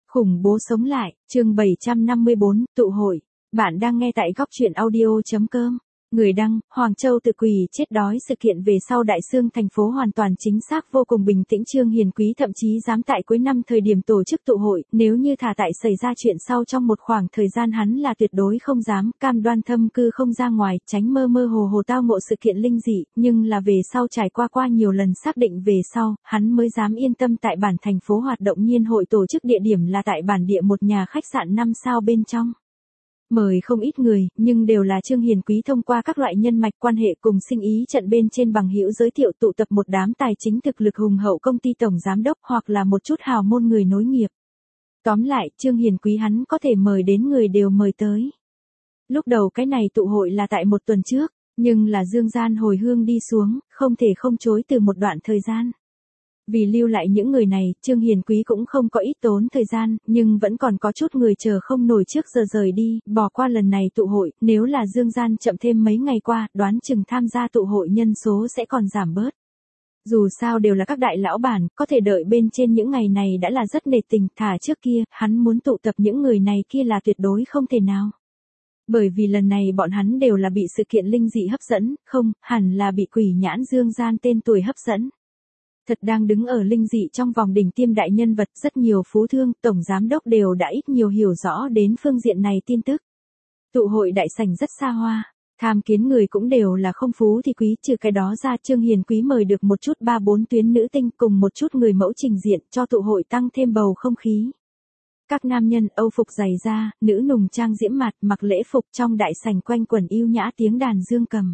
Khủng bố sống lại, chương 754, tụ hội. Bạn đang nghe tại góc truyện audio.com. Người đăng, Hoàng Châu tự quỳ chết đói sự kiện về sau Đại Xương thành phố hoàn toàn chính xác vô cùng bình tĩnh. Trương Hiền Quý thậm chí dám tại cuối năm thời điểm tổ chức tụ hội, nếu như thả tại xảy ra chuyện sau trong một khoảng thời gian hắn là tuyệt đối không dám, cam đoan thâm cư không ra ngoài, tránh mơ mơ hồ hồ tao ngộ sự kiện linh dị, nhưng là về sau trải qua nhiều lần xác định về sau, hắn mới dám yên tâm tại bản thành phố hoạt động. Nhiên hội tổ chức địa điểm là tại bản địa một nhà khách sạn 5 sao bên trong. Mời không ít người, nhưng đều là Trương Hiền Quý thông qua các loại nhân mạch quan hệ cùng sinh ý trận bên trên bằng hữu giới thiệu tụ tập một đám tài chính thực lực hùng hậu công ty tổng giám đốc hoặc là một chút hào môn người nối nghiệp. Tóm lại, Trương Hiền Quý hắn có thể mời đến người đều mời tới. Lúc đầu cái này tụ hội là tại một tuần trước, nhưng là dương gian hồi hương đi xuống, không thể không chối từ một đoạn thời gian. Vì lưu lại những người này, Trương Hiền Quý cũng không có ít tốn thời gian, nhưng vẫn còn có chút người chờ không nổi trước giờ rời đi, bỏ qua lần này tụ hội, nếu là dương gian chậm thêm mấy ngày qua, đoán chừng tham gia tụ hội nhân số sẽ còn giảm bớt. Dù sao đều là các đại lão bản, có thể đợi bên trên những ngày này đã là rất nề tình, thả trước kia, hắn muốn tụ tập những người này kia là tuyệt đối không thể nào. Bởi vì lần này bọn hắn đều là bị sự kiện linh dị hấp dẫn, không, hẳn là bị quỷ nhãn dương gian tên tuổi hấp dẫn. Thật đang đứng ở linh dị trong vòng đỉnh tiêm đại nhân vật, rất nhiều phú thương, tổng giám đốc đều đã ít nhiều hiểu rõ đến phương diện này tin tức. Tụ hội đại sảnh rất xa hoa, tham kiến người cũng đều là không phú thì quý, trừ cái đó ra Trương Hiền Quý mời được một chút 3-4 tuyến nữ tinh cùng một chút người mẫu trình diện cho tụ hội tăng thêm bầu không khí. Các nam nhân Âu phục dày da, nữ nùng trang diễm mặt, mặc lễ phục trong đại sảnh quanh quẩn yêu nhã tiếng đàn dương cầm.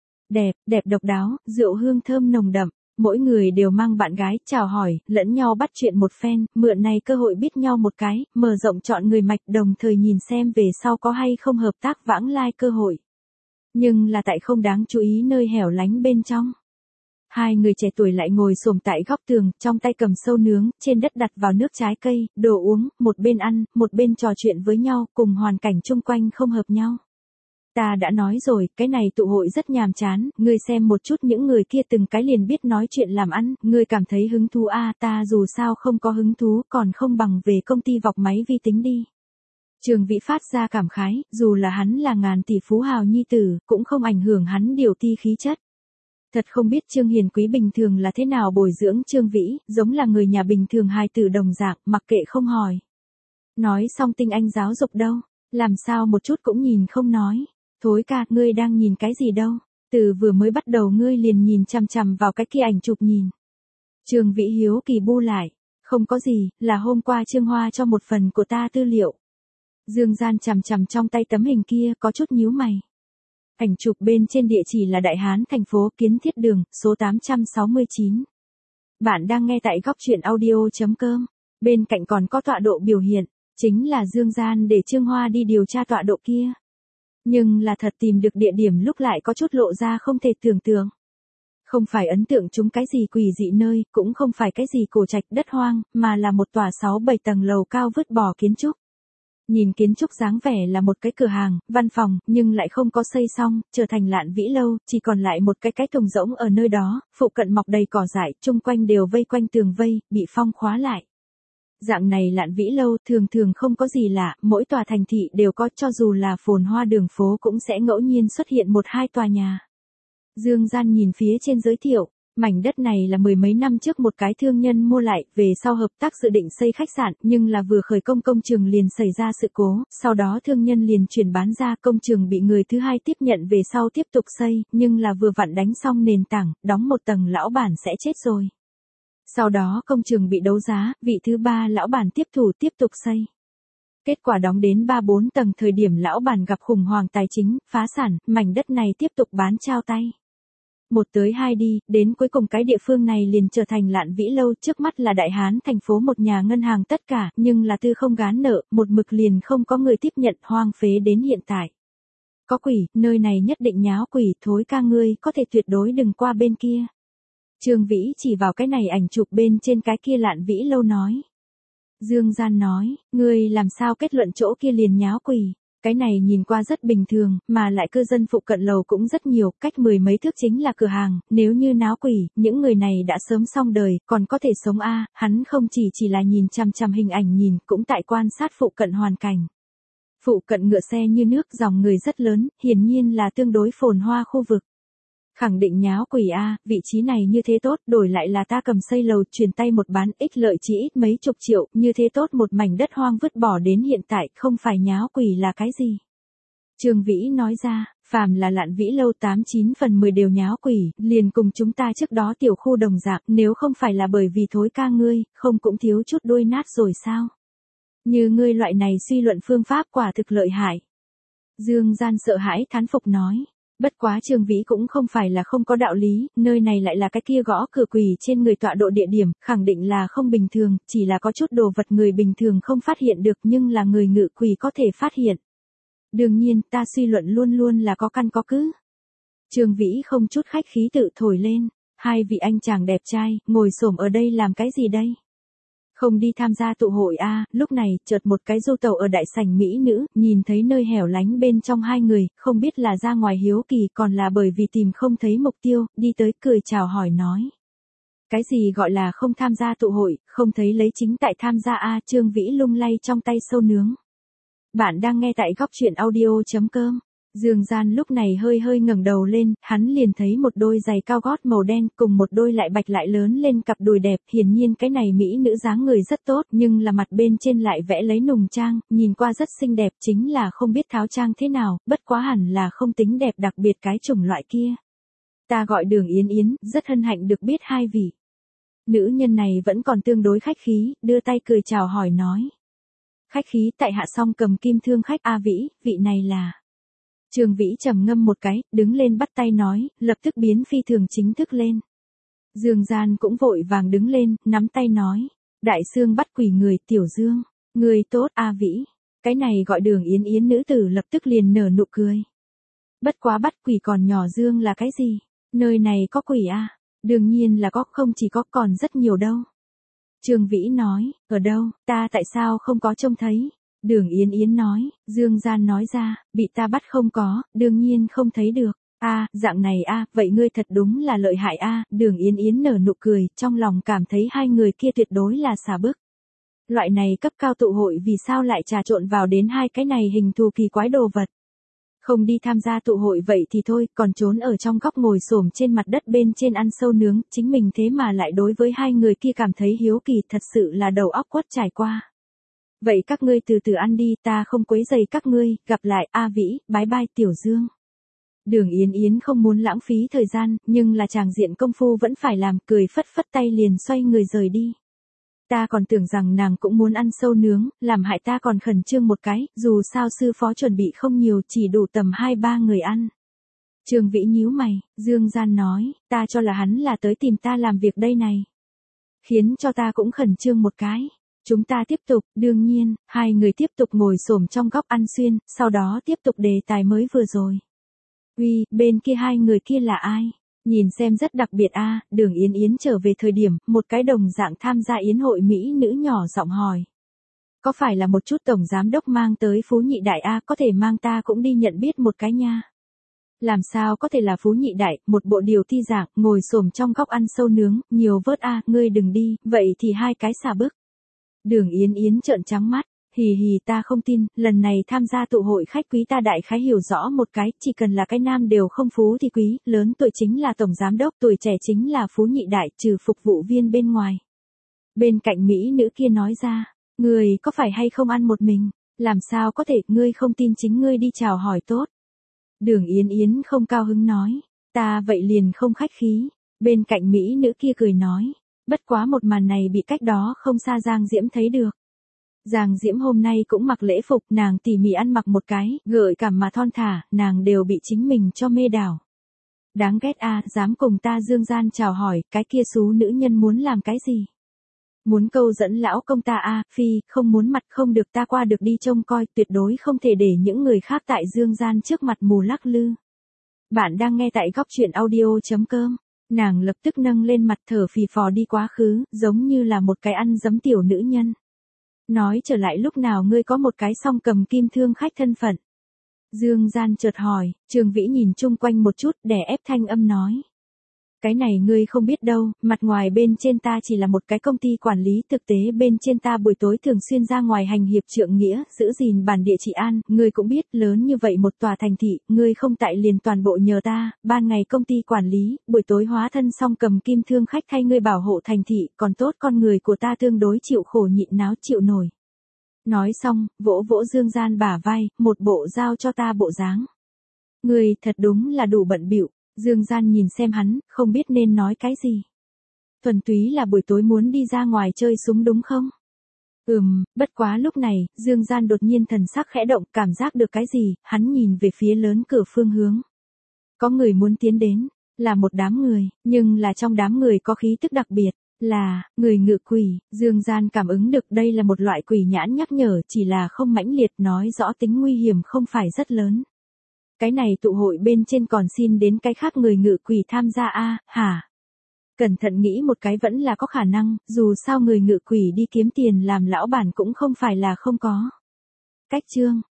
Đẹp độc đáo, rượu hương thơm nồng đậm. Mỗi người đều mang bạn gái, chào hỏi, lẫn nhau bắt chuyện một phen, mượn này cơ hội biết nhau một cái, mở rộng chọn người mạch, đồng thời nhìn xem về sau có hay không hợp tác vãng lai cơ hội. Nhưng là tại không đáng chú ý nơi hẻo lánh bên trong. Hai người trẻ tuổi lại ngồi xổm tại góc tường, trong tay cầm sâu nướng, trên đất đặt vào nước trái cây, đồ uống, một bên ăn, một bên trò chuyện với nhau, cùng hoàn cảnh chung quanh không hợp nhau. Ta đã nói rồi, cái này tụ hội rất nhàm chán, ngươi xem một chút những người kia từng cái liền biết nói chuyện làm ăn, ngươi cảm thấy hứng thú ta dù sao không có hứng thú, còn không bằng về công ty vọc máy vi tính đi. Trường Vĩ phát ra cảm khái, dù là hắn là ngàn tỷ phú hào nhi tử, cũng không ảnh hưởng hắn điều ti khí chất. Thật không biết Trương Hiền Quý bình thường là thế nào bồi dưỡng Trương Vĩ, giống là người nhà bình thường hài tử đồng dạng, mặc kệ không hỏi. Nói xong tinh anh giáo dục đâu, làm sao một chút cũng nhìn không nói. Thối ca, ngươi đang nhìn cái gì đâu? Từ vừa mới bắt đầu ngươi liền nhìn chằm chằm vào cái kia ảnh chụp nhìn. Trương Vĩ hiếu kỳ bu lại. Không có gì, là hôm qua Trương Hoa cho một phần của ta tư liệu. Dương gian chằm chằm trong tay tấm hình kia có chút nhíu mày. Ảnh chụp bên trên địa chỉ là Đại Hán thành phố Kiến Thiết đường, số 869. Bạn đang nghe tại góc truyện audio.com. Bên cạnh còn có tọa độ biểu hiện, chính là Dương gian để Trương Hoa đi điều tra tọa độ kia. Nhưng là thật tìm được địa điểm lúc lại có chút lộ ra không thể tưởng tượng. Không phải ấn tượng chúng cái gì quỷ dị nơi, cũng không phải cái gì cổ trạch đất hoang, mà là một tòa 6-7 tầng lầu cao vứt bỏ kiến trúc. Nhìn kiến trúc dáng vẻ là một cái cửa hàng, văn phòng, nhưng lại không có xây xong, trở thành Lạn Vĩ lâu, chỉ còn lại một cái thùng rỗng ở nơi đó, phụ cận mọc đầy cỏ dại, chung quanh đều vây quanh tường vây, bị phong khóa lại. Dạng này Lạn Vĩ lâu thường không có gì lạ, mỗi tòa thành thị đều có, cho dù là phồn hoa đường phố cũng sẽ ngẫu nhiên xuất hiện 1-2 tòa nhà. Dương gian nhìn phía trên giới thiệu, mảnh đất này là mười mấy năm trước một cái thương nhân mua lại, về sau hợp tác dự định xây khách sạn, nhưng là vừa khởi công trường liền xảy ra sự cố, sau đó thương nhân liền chuyển bán ra, công trường bị người thứ hai tiếp nhận về sau tiếp tục xây, nhưng là vừa vặn đánh xong nền tảng, đóng một tầng lão bản sẽ chết rồi. Sau đó công trường bị đấu giá, vị thứ ba lão bản tiếp thủ tiếp tục xây. Kết quả đóng đến 3-4 tầng thời điểm lão bản gặp khủng hoảng tài chính, phá sản, mảnh đất này tiếp tục bán trao tay. 1 tới 2 đi, đến cuối cùng cái địa phương này liền trở thành Lạn Vĩ lâu, trước mắt là Đại Hán thành phố một nhà ngân hàng tất cả, nhưng là tư không gán nợ, một mực liền không có người tiếp nhận, hoang phế đến hiện tại. Có quỷ, nơi này nhất định nháo quỷ, thối ca ngươi có thể tuyệt đối đừng qua bên kia. Trương Vĩ chỉ vào cái này ảnh chụp bên trên cái kia Lạn Vĩ lâu nói. Dương gian nói, ngươi làm sao kết luận chỗ kia liền nháo quỷ. Cái này nhìn qua rất bình thường, mà lại cư dân phụ cận lầu cũng rất nhiều, cách 10 mấy thước chính là cửa hàng, nếu như náo quỷ, những người này đã sớm xong đời, còn có thể sống hắn không chỉ là nhìn chằm chằm hình ảnh nhìn, cũng tại quan sát phụ cận hoàn cảnh. Phụ cận ngựa xe như nước, dòng người rất lớn, hiển nhiên là tương đối phồn hoa khu vực. Khẳng định nháo quỷ vị trí này như thế tốt, đổi lại là ta cầm xây lầu truyền tay một bán, ích lợi chỉ ít mấy chục triệu, như thế tốt một mảnh đất hoang vứt bỏ đến hiện tại, không phải nháo quỷ là cái gì. Trương Vĩ nói ra, phàm là Lạn Vĩ lâu 89 phần 10 đều nháo quỷ, liền cùng chúng ta trước đó tiểu khu đồng dạng, nếu không phải là bởi vì thối ca ngươi, không cũng thiếu chút đuôi nát rồi sao. Như ngươi loại này suy luận phương pháp quả thực lợi hại. Dương Gian sợ hãi thán phục nói. Bất quá Trương Vĩ cũng không phải là không có đạo lý, nơi này lại là cái kia gõ cửa quỷ trên người tọa độ địa điểm, khẳng định là không bình thường, chỉ là có chút đồ vật người bình thường không phát hiện được nhưng là người ngự quỷ có thể phát hiện. Đương nhiên, ta suy luận luôn luôn là có căn có cứ. Trương Vĩ không chút khách khí tự thổi lên, hai vị anh chàng đẹp trai, ngồi xổm ở đây làm cái gì đây? Không đi tham gia tụ hội lúc này, chợt một cái du tàu ở đại sảnh mỹ nữ, nhìn thấy nơi hẻo lánh bên trong hai người, không biết là ra ngoài hiếu kỳ còn là bởi vì tìm không thấy mục tiêu, đi tới cười chào hỏi nói. Cái gì gọi là không tham gia tụ hội, không thấy lấy chính tại tham gia Trương Vĩ lung lay trong tay sâu nướng. Bạn đang nghe tại góc truyện audio.com. Dương Gian lúc này hơi ngẩng đầu lên, hắn liền thấy một đôi giày cao gót màu đen cùng một đôi lại bạch lại lớn lên cặp đùi đẹp, hiển nhiên cái này mỹ nữ dáng người rất tốt, nhưng là mặt bên trên lại vẽ lấy nùng trang, nhìn qua rất xinh đẹp, chính là không biết tháo trang thế nào, bất quá hẳn là không tính đẹp đặc biệt cái chủng loại kia. Ta gọi Đường Yến Yến, rất hân hạnh được biết hai vị. Nữ nhân này vẫn còn tương đối khách khí, đưa tay cười chào hỏi nói. Khách khí tại hạ xong cầm kim thương khách Vĩ, vị này là... Trương Vĩ trầm ngâm một cái, đứng lên bắt tay nói, lập tức biến phi thường chính thức lên. Dương Gian cũng vội vàng đứng lên, nắm tay nói, đại xương bắt quỷ người, Tiểu Dương, người tốt Vĩ. Cái này gọi Đường Yến Yến nữ tử lập tức liền nở nụ cười. Bất quá bắt quỷ còn nhỏ Dương là cái gì? Nơi này có quỷ Đương nhiên là có, không chỉ có còn rất nhiều đâu. Trương Vĩ nói, ở đâu, ta tại sao không có trông thấy? Đường Yến Yến nói, Dương Gian nói ra, bị ta bắt không có, đương nhiên không thấy được. Dạng này vậy ngươi thật đúng là lợi hại Đường Yến Yến nở nụ cười, trong lòng cảm thấy hai người kia tuyệt đối là xả bức. Loại này cấp cao tụ hội vì sao lại trà trộn vào đến hai cái này hình thù kỳ quái đồ vật. Không đi tham gia tụ hội vậy thì thôi, còn trốn ở trong góc ngồi xổm trên mặt đất bên trên ăn sâu nướng, chính mình thế mà lại đối với hai người kia cảm thấy hiếu kỳ, thật sự là đầu óc quất trải qua. Vậy các ngươi từ từ ăn đi, ta không quấy rầy các ngươi, gặp lại Vĩ, bái bai Tiểu Dương. Đường Yến Yến không muốn lãng phí thời gian, nhưng là chàng diện công phu vẫn phải làm, cười phất phất tay liền xoay người rời đi. Ta còn tưởng rằng nàng cũng muốn ăn sâu nướng, làm hại ta còn khẩn trương một cái, dù sao sư phó chuẩn bị không nhiều, chỉ đủ tầm 2-3 người ăn. Trương Vĩ nhíu mày, Dương Gian nói, ta cho là hắn là tới tìm ta làm việc đây này. Khiến cho ta cũng khẩn trương một cái. Chúng ta tiếp tục, đương nhiên, hai người tiếp tục ngồi xổm trong góc ăn xuyên, sau đó tiếp tục đề tài mới vừa rồi. Uy, bên kia hai người kia là ai? Nhìn xem rất đặc biệt Đường Yến Yến trở về thời điểm, một cái đồng dạng tham gia yến hội mỹ nữ nhỏ giọng hỏi. Có phải là một chút tổng giám đốc mang tới Phú Nhị Đại có thể mang ta cũng đi nhận biết một cái nha. Làm sao có thể là Phú Nhị Đại, một bộ điều thi dạng, ngồi xổm trong góc ăn sâu nướng, nhiều vớt ngươi đừng đi, vậy thì hai cái xả bức. Đường Yến Yến trợn trắng mắt, hì ta không tin, lần này tham gia tụ hội khách quý ta đại khái hiểu rõ một cái, chỉ cần là cái nam đều không phú thì quý, lớn tuổi chính là tổng giám đốc, tuổi trẻ chính là Phú Nhị Đại, trừ phục vụ viên bên ngoài. Bên cạnh mỹ nữ kia nói ra, người có phải hay không ăn một mình, làm sao có thể, ngươi không tin chính ngươi đi chào hỏi tốt. Đường Yến Yến không cao hứng nói, ta vậy liền không khách khí, bên cạnh mỹ nữ kia cười nói. Bất quá một màn này bị cách đó không xa Giang Diễm thấy được. Giang Diễm hôm nay cũng mặc lễ phục, nàng tỉ mỉ ăn mặc một cái, gợi cảm mà thon thả, nàng đều bị chính mình cho mê đảo. Đáng ghét dám cùng ta Dương Gian chào hỏi, cái kia xú nữ nhân muốn làm cái gì? Muốn câu dẫn lão công ta phi, không muốn mặt không được ta qua được đi trông coi, tuyệt đối không thể để những người khác tại Dương Gian trước mặt mù lắc lư. Bạn đang nghe tại góc truyện audio.com. Nàng lập tức nâng lên mặt thở phì phò đi quá khứ, giống như là một cái ăn dấm tiểu nữ nhân. Nói trở lại lúc nào ngươi có một cái song cầm kim thương khách thân phận. Dương Gian chợt hỏi, Trường Vĩ nhìn chung quanh một chút, đè ép thanh âm nói. Cái này ngươi không biết đâu, mặt ngoài bên trên ta chỉ là một cái công ty quản lý, thực tế bên trên ta buổi tối thường xuyên ra ngoài hành hiệp trượng nghĩa, giữ gìn bản địa trị an, ngươi cũng biết, lớn như vậy một tòa thành thị, ngươi không tại liền toàn bộ nhờ ta, ban ngày công ty quản lý, buổi tối hóa thân xong cầm kim thương khách thay ngươi bảo hộ thành thị, còn tốt con người của ta tương đối chịu khổ nhịn náo chịu nổi. Nói xong, vỗ vỗ Dương Gian bả vai, một bộ giao cho ta bộ dáng. Ngươi thật đúng là đủ bận bịu. Dương Gian nhìn xem hắn, không biết nên nói cái gì. Thuần túy là buổi tối muốn đi ra ngoài chơi súng đúng không? Bất quá lúc này, Dương Gian đột nhiên thần sắc khẽ động, cảm giác được cái gì, hắn nhìn về phía lớn cửa phương hướng. Có người muốn tiến đến, là một đám người, nhưng là trong đám người có khí tức đặc biệt, là, người ngự quỷ. Dương Gian cảm ứng được đây là một loại quỷ nhãn nhắc nhở, chỉ là không mãnh liệt, nói rõ tính nguy hiểm không phải rất lớn. Cái này tụ hội bên trên còn xin đến cái khác người ngự quỷ tham gia a, hả? Cẩn thận nghĩ một cái vẫn là có khả năng, dù sao người ngự quỷ đi kiếm tiền làm lão bản cũng không phải là không có. Cách chương